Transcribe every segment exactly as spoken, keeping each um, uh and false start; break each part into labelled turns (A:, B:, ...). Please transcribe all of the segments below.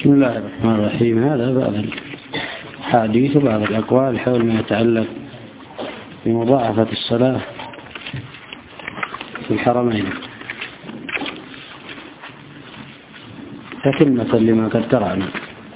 A: بسم الله الرحمن الرحيم. هذا بعض الحديث وبعض الأقوال حول ما يتعلق بمضاعفة الصلاة في الحرمين، تتمة لما قد قرأنا.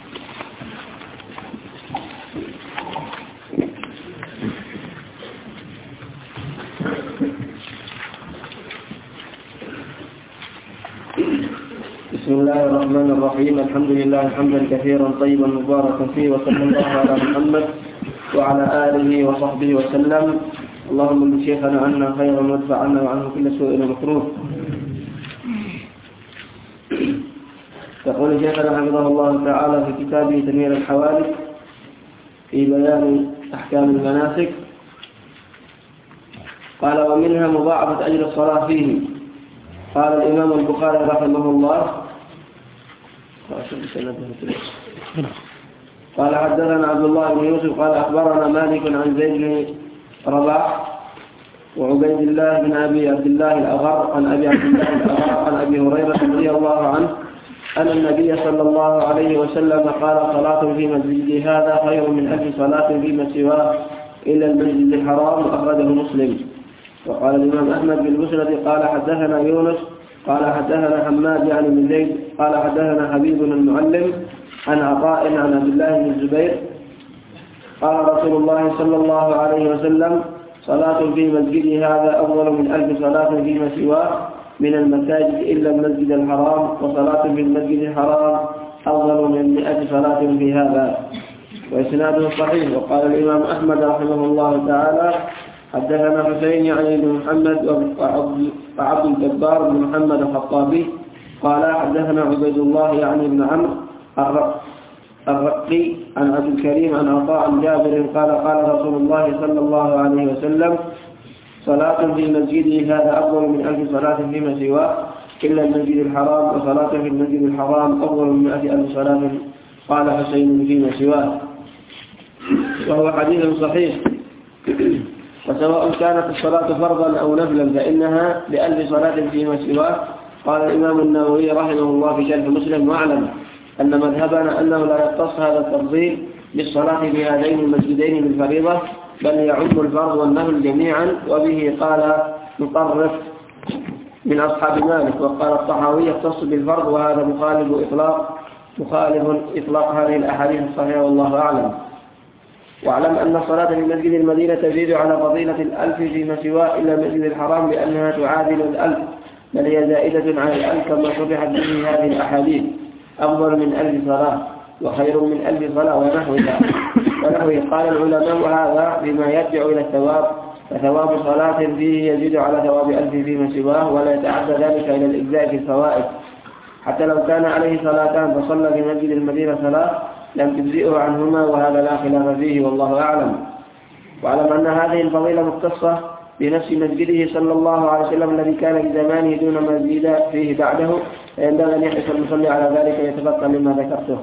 B: بسم الله الرحمن الرحيم. الحمد لله حمدا كثيرا طيبا مباركا فيه، وصلى الله على محمد وعلى آله وصحبه وسلم. اللهم من شيخنا عنا خيرا وادفع عنا وعنه كل سوء ومكروه. يقول شيخنا حفظه الله تعالى في كتابه تنوير الحوادث في بيان أحكام المناسك، قال: ومنها مضاعفة أجر الصلاة فيه. قال الإمام البخاري رحمه الله: قال حدثنا عبد الله بن يوسف قال أخبرنا مالك عن زيد بن رباح وعبيد الله بن أبي عبد الله الأغر عن أبي عبد الله الأغر عن أبي هريرة رضي الله عنه أن النبي صلى الله عليه وسلم قال: صلاة في مسجدي هذا خير من ألف صلاة فيما سواه إلا المسجد الحرام. أخرجه مسلم. وقال الإمام أحمد بن مسند قال حدثنا يونس قال حدثنا حماد يعني بن زيد قال حدثنا حبيب المعلم عن عطاء عن عبد الله بن الزبير قال: رسول الله صلى الله عليه وسلم: صلاة في مسجدي هذا أفضل من ألف صلاة فيما سواه من المساجد إلا المسجد الحرام، وصلاة في المسجد الحرام أفضل من مئة صلاة في هذا. وإسناده صحيح. وقال الإمام أحمد رحمه الله تعالى: حدثنا حسين يعني بن محمد وعبد الجبار بن محمد الخطابي قال حدثنا عبيد الله يعني بن عمرو الرقي عن عبد الكريم عن عطاء عن جابر قال: قال رسول الله صلى الله عليه وسلم: صلاة في مسجده هذا أفضل من ألف صلاة فيما سواه إلا المسجد الحرام، وصلاة في المسجد الحرام أفضل من مئة ألف صلاة. قال حسين: فيما سواه. وهو حديث صحيح. وسواء كانت الصلاة فرضا أو نفلا فإنها بألف صلاة فيما سواه. قال الإمام النووي رحمه الله في شرح مسلم: واعلم أن مذهبنا أنه لا يختص هذا التفضيل بالصلاة في هذين المسجدين بالفريضة، بل يعم الفرض والنفل جميعا. وبه قال مطرف من أصحاب مالك. وقال الطحاوي: يختص بالفرض، وهذا مخالف إطلاق مخالف إطلاق هذه الأحاديث الصحيحة، والله أعلم. واعلم أن الصلاة في مسجد المدينة تزيد على فضيلة الألف فيما سواه إلا المسجد الحرام، لأنها تعادل الألف، بل هي زائدة على الألف كما شرحت به هذه الأحاديث. أفضل من ألف صلاة وخير من ألف صلاة ونحوها. ونحوه قال العلماء: وهذا بما يرجع إلى الثواب، فثواب صلاة فيه يزيد على ثواب ألف فيما سواه، ولا يتعدى ذلك إلى الإجزاء في الفوائد. حتى لو كان عليه صلاتان فصلى في مسجد المدينة صلاة لم تجزئه عنهما، وهذا لا خلاف فيه، والله أعلم. واعلم أن هذه الفضيلة مختصة بنفس مسجده صلى الله عليه وسلم الذي كان في زمانه دون مسجد فيه بعده، فينبغي أن يحرص المصلي على ذلك ويتفقه مما ذكرته.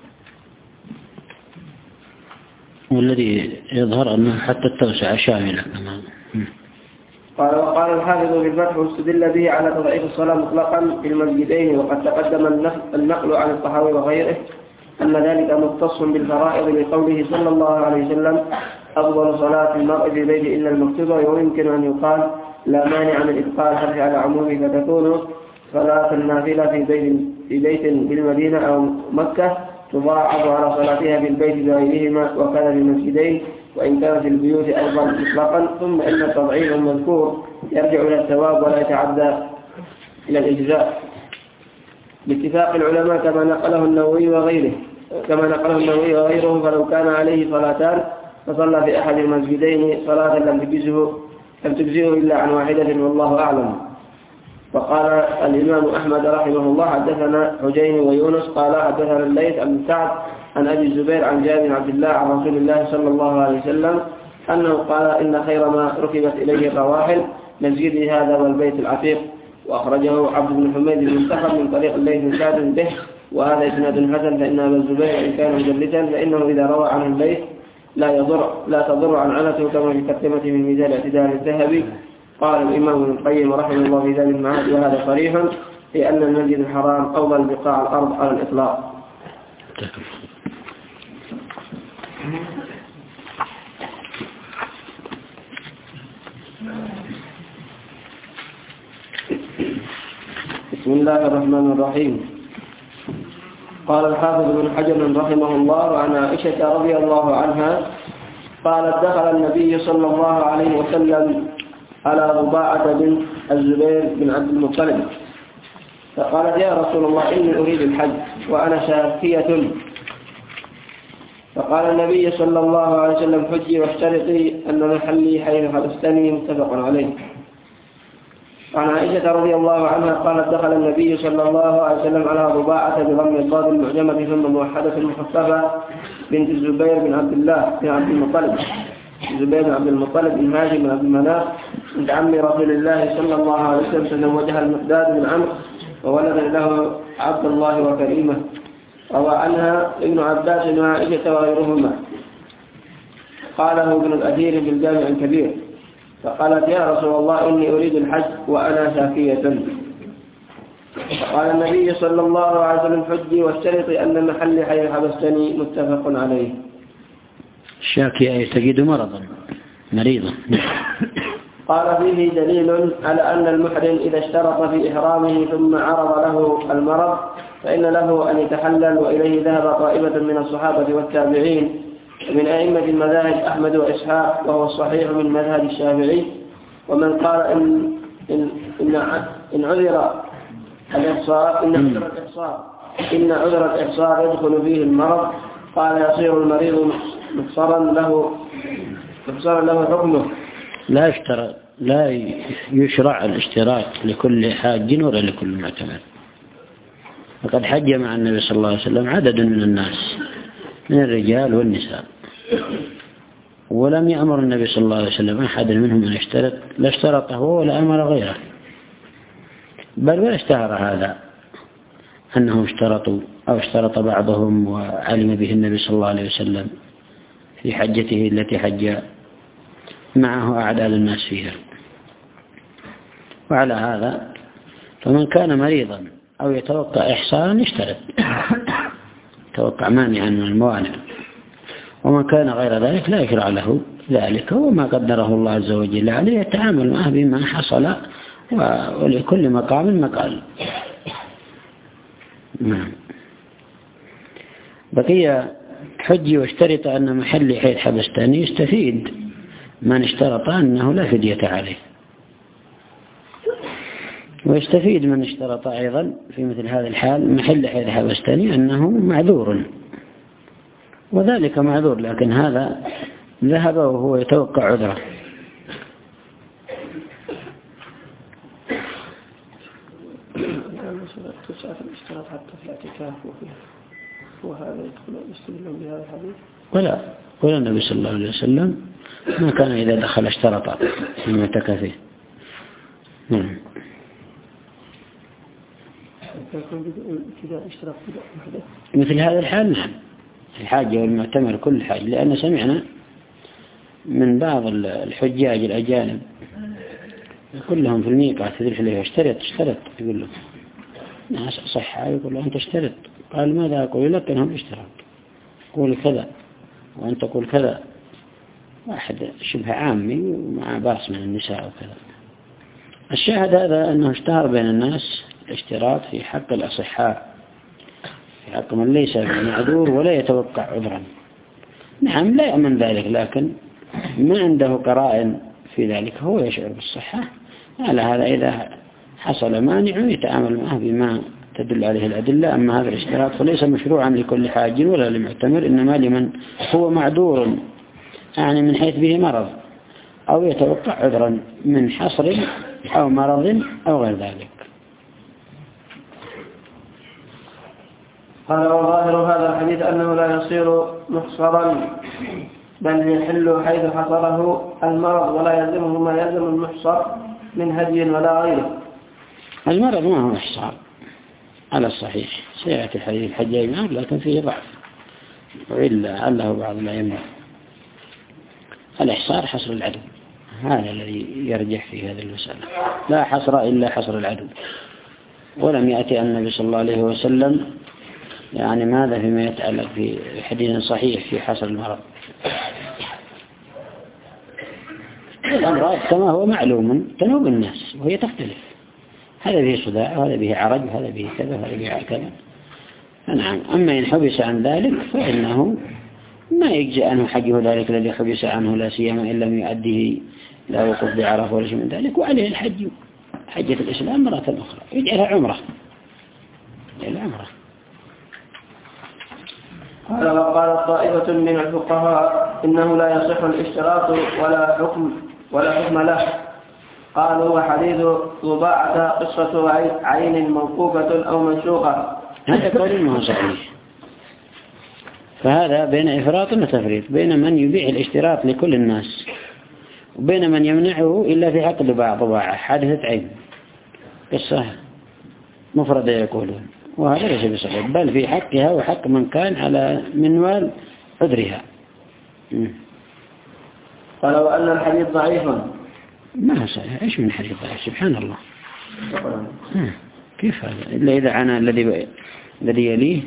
A: والذي يظهر أنه حتى التوسعة شاملة.
B: قال وقال الحافظ في الفتح: واستدل به على تضعيف الصلاة مطلقا في المسجدين. وقد تقدم النقل عن الطحاوي وغيره أن ذلك مختص بالفرائض لقوله صلى الله عليه وسلم: أفضل صلاة المرء في بيته إلا المكتوبة. ويمكن أن يقال: لا مانع من إبقاء الحرف على عمومه، فتكون صلاة النافلة في بيت في بيت بالمدينة أو مكة تضاعف على صلاتها في البيت بغيرهما، وكان في المسجدين، وإن كان في البيوت أيضا مطلقا. ثم إن التضعيف المذكور يرجع إلى الثواب ولا يتعدى إلى الإجزاء باتفاق العلماء، كما نقله النووي وغيره كما نقله النووي وغيره فلو كان عليه صلاتان فصلى في أحد المسجدين صلاة لم تجزه لم تجزه إلا عن واحدة، والله أعلم. وقال الإمام أحمد رحمه الله: حدثنا حجين ويونس قال حدثنا الليث عن سعد عن أبي الزبير عن جابر بن عبد الله عن رسول الله صلى الله عليه وسلم أنه قال: إن خير ما ركبت إليه الرواحل مسجدي هذا والبيت العتيق. وأخرجه عبد بن حميد المنتخب من طريق الليث بن سعد به، وهذا إسناد حسن. فإن أبا الزبير إن كان مجلسا فإنه إذا روى عن الليث لا يضر لا تضر عن عنته، كما في تقدمة من ميزان اعتدال الذهبي. قال الإمام ابن القيم رحمه الله في ذلك المعاد: وهذا صريح في أن المسجد الحرام أفضل بقاع الأرض على الإطلاق. بسم الله الرحمن الرحيم. قال الحافظ ابن حجر رحمه الله عن عائشة رضي الله عنها قالت دخل النبي صلى الله عليه وسلم على رباعة بنت الزبير بن عبد المطلب فقالت يا رسول الله إني أريد الحج وأنا شاكية. فقال النبي صلى الله عليه وسلم حجي واشترطي أن محلي حيث حبستني متفق عليه. عن عائشة رضي الله عنها قالت دخل النبي صلى الله عليه وسلم على رباعة بضم الضاد المعجمة ثم موحدة مخففة بنت الزبير بن عبد الله بن عبد المطلب الزبير بن عبد المطلب بن هاشم بن عبد المناف بنت عم رسول الله صلى الله عليه وسلم تزوجها المقداد بن عمرو وولد له عبد الله وكريمة. روى عنها ابن عباس وعائشة وغيرهما. قاله ابن الأثير في الجامع الكبير. فقالت يا رسول الله إني أريد الحج وأنا شاكية. فقال النبي صلى الله عليه وسلم حجي واشترطي أن محلي حيث حبستني متفق عليه.
A: الشاكية يتجد مرضا مريضا.
B: قال فيه دليل على أن المحرم إذا اشترط في إحرامه ثم عرض له المرض فإن له أن يتحلل، وإليه ذهب طائفة من الصحابة والتابعين من أئمة المذاهب أحمد وإسحاق، وهو الصحيح من مذهب الشافعي. ومن قال إن إن إن, إن عذر الإحصار إن عذر الإحصار إن عذر الإحصار يدخل فيه المرض قال يصير المريض مفسرا له مفسرا له حكمه.
A: لا يشترط لا يشرع الاشتراط لكل حاج ولا لكل معتمر. وقد حج مع النبي صلى الله عليه وسلم عدد من الناس من الرجال والنساء، ولم يأمر النبي صلى الله عليه وسلم أحد منهم أن يشترط، لا اشترط هو ولا أمر غيره، بل ولا اشتهر هذا أنهم اشترطوا أو اشترط بعضهم وعلم به النبي صلى الله عليه وسلم في حجته التي حج معه أعداد الناس فيها. وعلى هذا فمن كان مريضا أو يتوقع إحصارا يشترط، توقع مانعا من الموانع. ومن كان غير ذلك لا يشرع له ذلك، وما قدره الله عز وجل عليه يتعامل معه بما حصل، ولكل مقام مقال. نعم. بقي حجي واشترط أن محلي حيث حبستني يستفيد من اشترط أنه لا فدية عليه، ويستفيد من اشترط أيضا في مثل هذا الحال محل حيث حبستني أنه معذور، وذلك معذور لكن هذا ذهب وهو يتوقع عذره.
B: وهذا يدخل يستدل بهذا الحديث
A: ولا ولا النبي صلى الله عليه وسلم ما كان إذا دخل اشترط في معتكفه. نعم. مثل هذا الحال نعم، الحاجة والمعتمر كل حاجة، لأن سمعنا من بعض الحجاج الأجانب كلهم في الميقات ذي الحليفة اشترط اشترط يقول له ناس صحة، يقول له أنت اشترط، قال ماذا أقول لك؟ أنهم اشترط، قول كذا وأنت تقول كذا، واحد شبه عامي ومع باص من النساء وكذا. الشاهد هذا أنه اشتهر بين الناس الاشتراط في حق الأصحاء، في حق من ليس معذور ولا يتوقع عذرا. نعم لا يأمن ذلك، لكن ما عنده قرائن في ذلك هو يشعر بالصحة. على هذا إذا حصل مانع يتعامل معه بما تدل عليه الأدلة. أما هذا الاشتراط فليس مشروعا لكل حاج ولا لمعتمر، إنما لمن هو معذور، يعني من حيث به مرض أو يتوقع عذرا من حصر أو مرض أو غير ذلك.
B: قال وظاهر هذا الحديث أنه لا يصير محصرا، بل يحل حيث حصره المرض ولا يلزمه ما يلزم المحصر من هدي ولا غيره.
A: المرض ما هو إحصار على الصحيح، سيأتي الحديث الحجاج معه لكن فيه ضعف، وإلا عله بعض الأئمة الإحصار حصر العدو، هذا الذي يرجح في هذه المسألة، لا حصر إلا حصر العدو. ولم يأتي النبي صلى الله عليه وسلم يعني ماذا فيما يتعلق في حديث صحيح في حصر المرض؟ الأمراض كما هو معلوم تنوب الناس وهي تختلف، هذا به صداع وهذا به عرج وهذا به كذا وهذا به كذا. نعم. أما إن حبس عن ذلك فإنه ما يجزي عنه حجه ذلك الذي حبس عنه، لا سيما إن لم يؤديه لا وقف بعرفة ولا شيء من ذلك، وعليه الحج حجة الإسلام مرة أخرى يجعلها عمرة يجعلها عمرة.
B: قال وقال طائفة من الفقهاء إنه لا يصح الاشتراط ولا حكم ولا حكم له. قالوا وحديث ضباعة قصة عين موقوفة أو منشوقة.
A: هذا قول ما هو صحيح. فهذا بين إفراط وتفريط، بين من يبيع الاشتراط لكل الناس وبين من يمنعه إلا في حق ضباعة حادثة عين قصة مفردة يقولون، وهذا ليس بصحيح، بل في حقها وحق من كان على منوال عذرها.
B: قال وأن الحديث ضعيف.
A: ما هو صحيح. إيش من حديث ضعيف؟ سبحان الله. كيف هذا إلا إذا عنا الذي الذي يليه.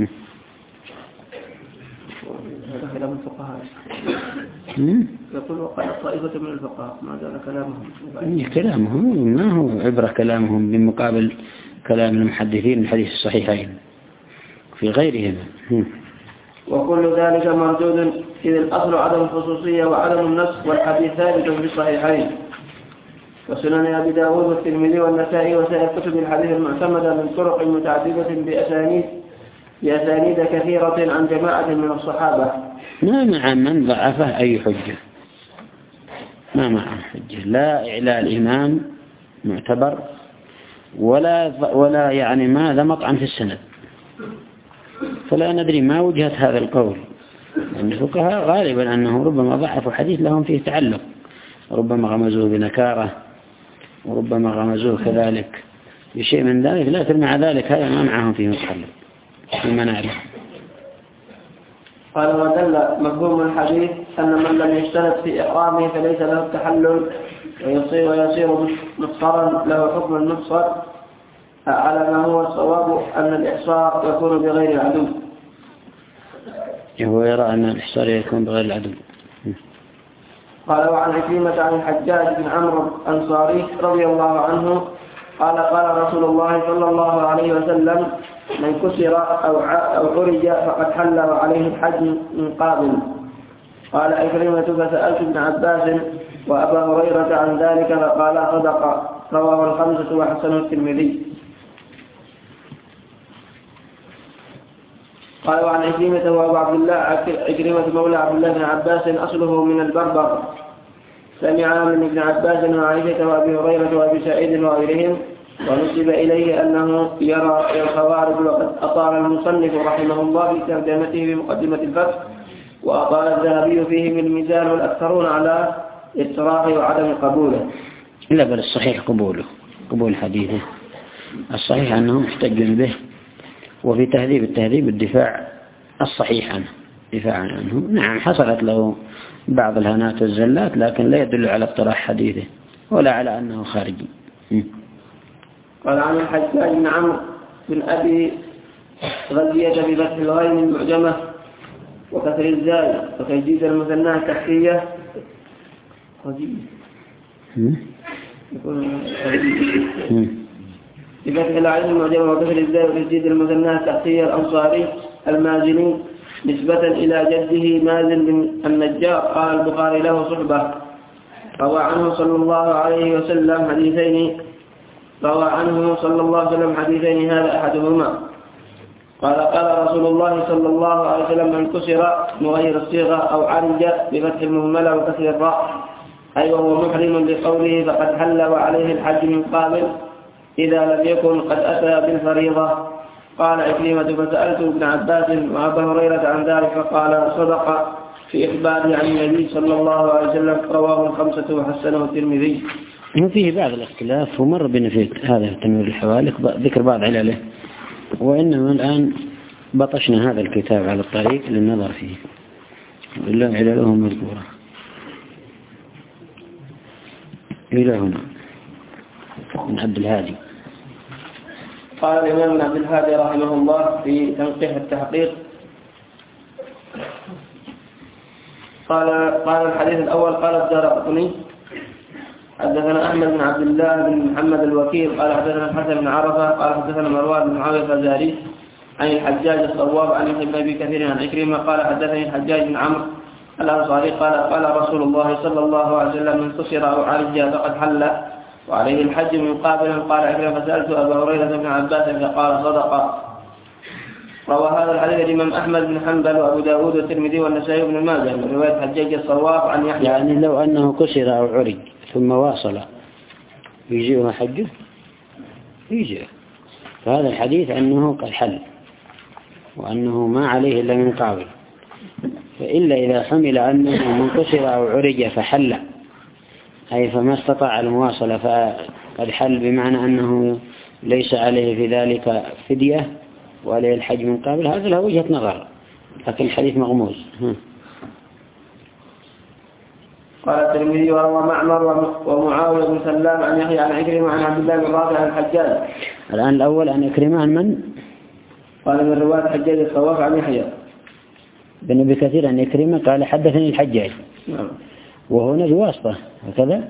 B: هذا كلام الفقهاء. يقول وقال طائفة من الفقهاء، ما زال كلامهم
A: كلامهم ما هو عبرة كلامهم بمقابل كلام المحدثين الحديث الصحيحين في غيرهم.
B: وكل ذلك مردود إذ الأصل عدم الخصوصية وعدم النسخ، والحديث ثابت في الصحيحين وسنن أبي داود والترمذي والنسائي وسائر كتب الحديث المعتمدة من طرق متعددة بأسانيد بأسانيد كثيرة عن جماعة من الصحابة.
A: ما مع من ضعفه أي حجة، ما معه حجة، لا إعلال الإمام معتبر ولا ولا يعني ماذا مطعن في السند. فلا ندري ما وجهة هذا القول، لأن الفقهاء غالبا أنه ربما ضعفوا حديث لهم فيه تعلق، ربما غمزوه بنكارة وربما غمزوه كذلك بشيء من ذلك، لكن مع ذلك هذا ما معهم فيه متعلق فيما نعلم.
B: قال ودل مفهوم الحديث أن من لم يشترط في إحرامه فليس له التحلل ويصير ويصير مفصرا له حكم المفصل، على ما هو الصواب أن الإحصار يكون بغير العدو.
A: هو يرى أن الإحصار يكون بغير العدو.
B: قال وعن عكرمة عن الحجاج بن عمرو الأنصاري رضي الله عنه قال قال رسول الله صلى الله عليه وسلم من كسر أو أو عرج فقد حل وعليه الحج من قابل. قال عكرمة فسألت ابن عباس وأبا هريرة عن ذلك فقال صدق. رواه الخمسة وحسنه الترمذي. قال وعن عكرمة وأبو عبد الله عكرمة مولى عبد الله بن عباس أصله من البربر، سمع من ابن عباس وعائشة وأبي هريرة وأبي سعيد وغيرهم، ونسب إليه أنه يرى الخوارج. وقد أطال المصنف رحمه الله في ترجمته بمقدمة الفتح، وأطال الذهبي فيه من الميزان والأكثرون على اضطراره وعدم قبوله.
A: لا بل الصحيح قبوله، قبول حديثه الصحيح أنهم يحتجون به، وفي تهذيب التهذيب الدفاع الصحيح عنه دفاع عنه. نعم حصلت له بعض الهنات والزلات، لكن لا يدل على اقتراح حديثه ولا على أنه خارجي.
B: قال عن الحجاج بن عمرو بن أبي غزية بفتح الغين المعجمة وكسر الزاي وتجديد المثنى التحتية بفتح العين المعجمة وكسر الزاي وتجديد المثنى التحتية الأنصاري المازني نسبة إلى جده مازن بن النجار. قال البخاري له صحبة. روى عنه صلى الله عليه وسلم حديثين روى عنه صلى الله عليه وسلم حديثين هذا أحدهما. قال قال رسول الله صلى الله عليه وسلم من كسر مغير الصيغة أو عرج بفتح المهملة وكسر الراء أي وهو محرم بقوله فقد حل وعليه الحج من قابل إذا لم يكن قد أتى بالفريضة. قال عكرمة فسألت ابن عباس وأبا هريرة عن ذلك فقال صدق في إخباره عن النبي صلى الله عليه وسلم. رواه الخمسة وحسنه الترمذي.
A: وفيه بعض الاختلاف ومر بنا في هذا تنوير الحوالك ذكر بعض علله، وإنما الآن بطشنا هذا الكتاب على الطريق للنظر فيه وإلا عللهم مذكورة إلى هنا من عبد الهادي.
B: قال الإمام ابن عبد الهادي رحمه الله في تنقيح التحقيق قال قال الحديث الأول قال الدارقطني حدثنا أحمد بن عبد الله بن محمد الوكيل قال حدثنا الحسن بن عرفة قال حدثنا مروان بن معاوية الفزاري عن الحجاج الصواب عن ابن أبي كثير عن عكرمة قال حدثني الحجاج بن عمرو الأنصاري قال قال رسول الله صلى الله عليه وسلم من قصر أو عرج فقد حل وعليه الحج من قابل. قال عكرمة فسألت أبا هريرة بن عباس فقال صدق. روى هذا الحديث الإمام أحمد بن حنبل وأبو داود والترمذي والنسائي بن ماجه من رواية حجاج الصواب عن يحيى.
A: يعني لو أنه كسر أو عرج ثم واصل يجيء حجه يجيء، فهذا الحديث أنه قد حل وأنه ما عليه إلا من قابل. فإلا إذا حمل أنه من كسر أو عرج فحل أي فما استطاع المواصلة فقد حل، بمعنى أنه ليس عليه في ذلك فدية وعليه الحج من قابل، هذا له وجهة نظر، لكن الحديث مغموز.
B: قال الترمذي وروى معمر ومعاوية بن سلام عن يحيى عن عكرمة عن عبد الله بن رافع عن الحجاج.
A: الآن الأول عن عكرمة عن من؟
B: قال من رواية حجاج الصواب عن يحيى
A: بن أبي كثير عن عكرمة قال حدثني الحجاج.
B: نعم.
A: وهنا بواسطة هكذا.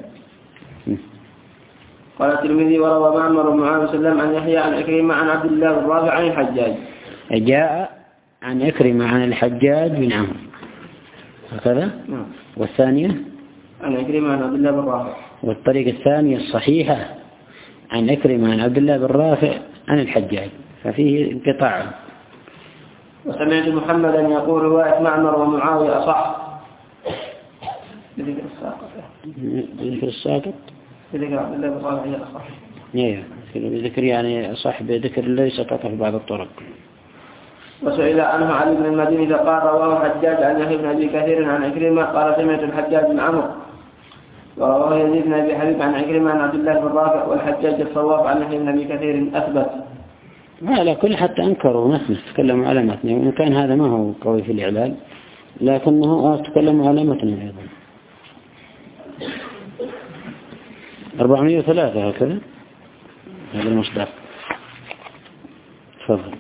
B: قال الترمذي وروى معمر ومعاوية بن سلام عن يحيى عن عكرمة عن عبد الله بن رافع عن الحجاج.
A: جاء عن عكرمة عن الحجاج بن عمرو هكذا.
B: نعم.
A: والثانية
B: عن عكرمة عن عبد الله بن رافع.
A: والطريقة الثانية الصحيحة عن عكرمة عن عبد الله بن رافع عن الحجاج، ففيه انقطاع.
B: وسمعت محمدا يقول رواية معمر ومعاوية أصح بذكر الساقط.
A: بذكر الساقط
B: بذكر عبد الله بن رافع هي أصح.
A: ايوه بذكر يعني أصح بذكر الذي سقط في بعض الطرق.
B: وسئل عنه علي بن المديني قال رواه حجاج عن يحيى بن أبي كثير عن عكرمة قال سمعت الحجاج بن عمرو. ورواه يزيد بن أبي حبيب عن عكرمة عن عبد الله بن رافع والحجاج الصواب عن يحيى بن أبي كثير أثبت.
A: على كل حتى أنكروا متن تكلموا على متن، وإن كان هذا ما هو قوي في الإعلال لكنه تكلموا على متن أيضا. أربعمائة وثلاثة هكذا هذا المصدر. تفضل.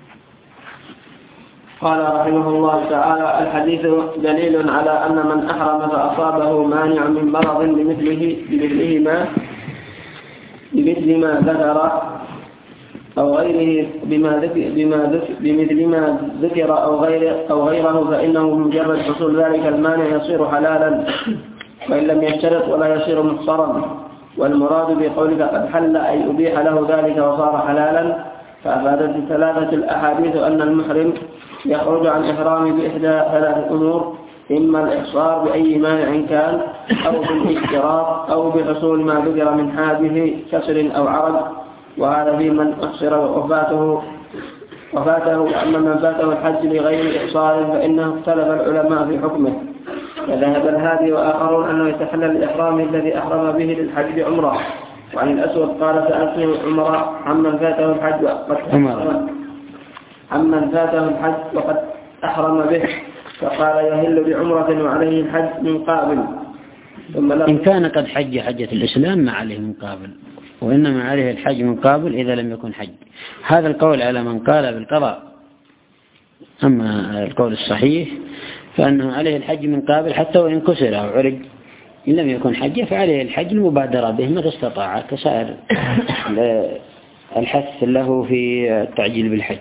B: قال رحمه الله تعالى الحديث دليل على أن من أحرم فأصابه مانع من مرض بمثله بمثله ما بمثل ما ذكر أو غيره بما ذكر بما ذكر بمثل ما ذكر أو غير أو غيره فإنه بمجرد حصول ذلك المانع يصير حلالا وإن لم يشترط ولا يصير محصرا. والمراد بقولك قد حل أي أبيح له ذلك وصار حلالا. فأفادت ثلاثة الأحاديث أن المحرم يخرج عن إحرام بإحدى ثلاث أمور: إما الإحصار بأي مانع كان أو بالاشتراط أو بحصول ما ذكر من حاده كسر أو عرج، وهذا في من أحصر وفاته وفاته وأما من فاته الحج بغير إحصار فإنه اختلف العلماء في حكمه. فذهب الهادي وآخرون أنه يتحلل الإحرام الذي أحرم به للحج بعمره. وعن الأسود قال سألت عمر عمن فاته الحج وقد أحرم عمن فاته الحج وقد أحرم به فقال يهل بعمرة وعليه الحج من قابل. ثم
A: إن كان قد حج حجة الإسلام ما عليه من قابل، وإنما عليه الحج من قابل إذا لم يكن حج. هذا القول على من قال بالقضاء. أما القول الصحيح فأنه عليه الحج من قابل حتى وإن كسر أو عرج إن لم يكن حج فعليه الحج المبادرة به متى استطاع كسائر الحث له في التعجيل بالحج.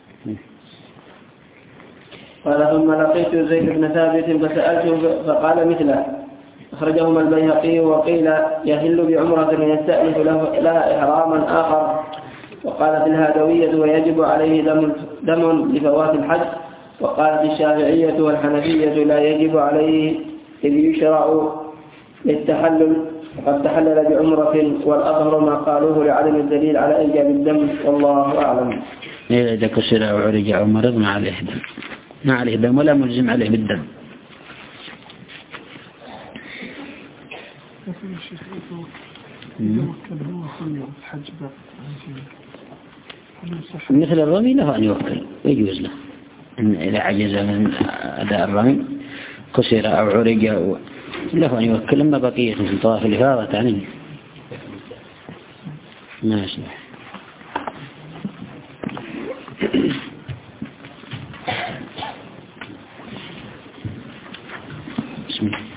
B: قال ثم لقيت زيد بن ثابت فسألته فقال مثله. أخرجهما البيهقي وقيل يهل بعمرة يستأنف لها إحراما آخر. وقالت الهادوية ويجب عليه دم, دم لفوات الحج. وقالت الشافعية والحنفية لا يجب عليه إذ يشرع للتحلل وقد تحلل بعمرة، والأظهر ما قالوه لعدم الدليل على إيجاب الدم والله أعلم.
A: إذا كسر أو عرج أو مرض ما عليه دم ما عليه دم ولا ملزم عليه بالدم. مثل الرمي له أن يوكل يجوز له إذا عجز من أداء الرمي كسر أو عرج أو له أن يوكل. أما بقية في طواف الإفاضة عنه ما يصلح. بسم الله.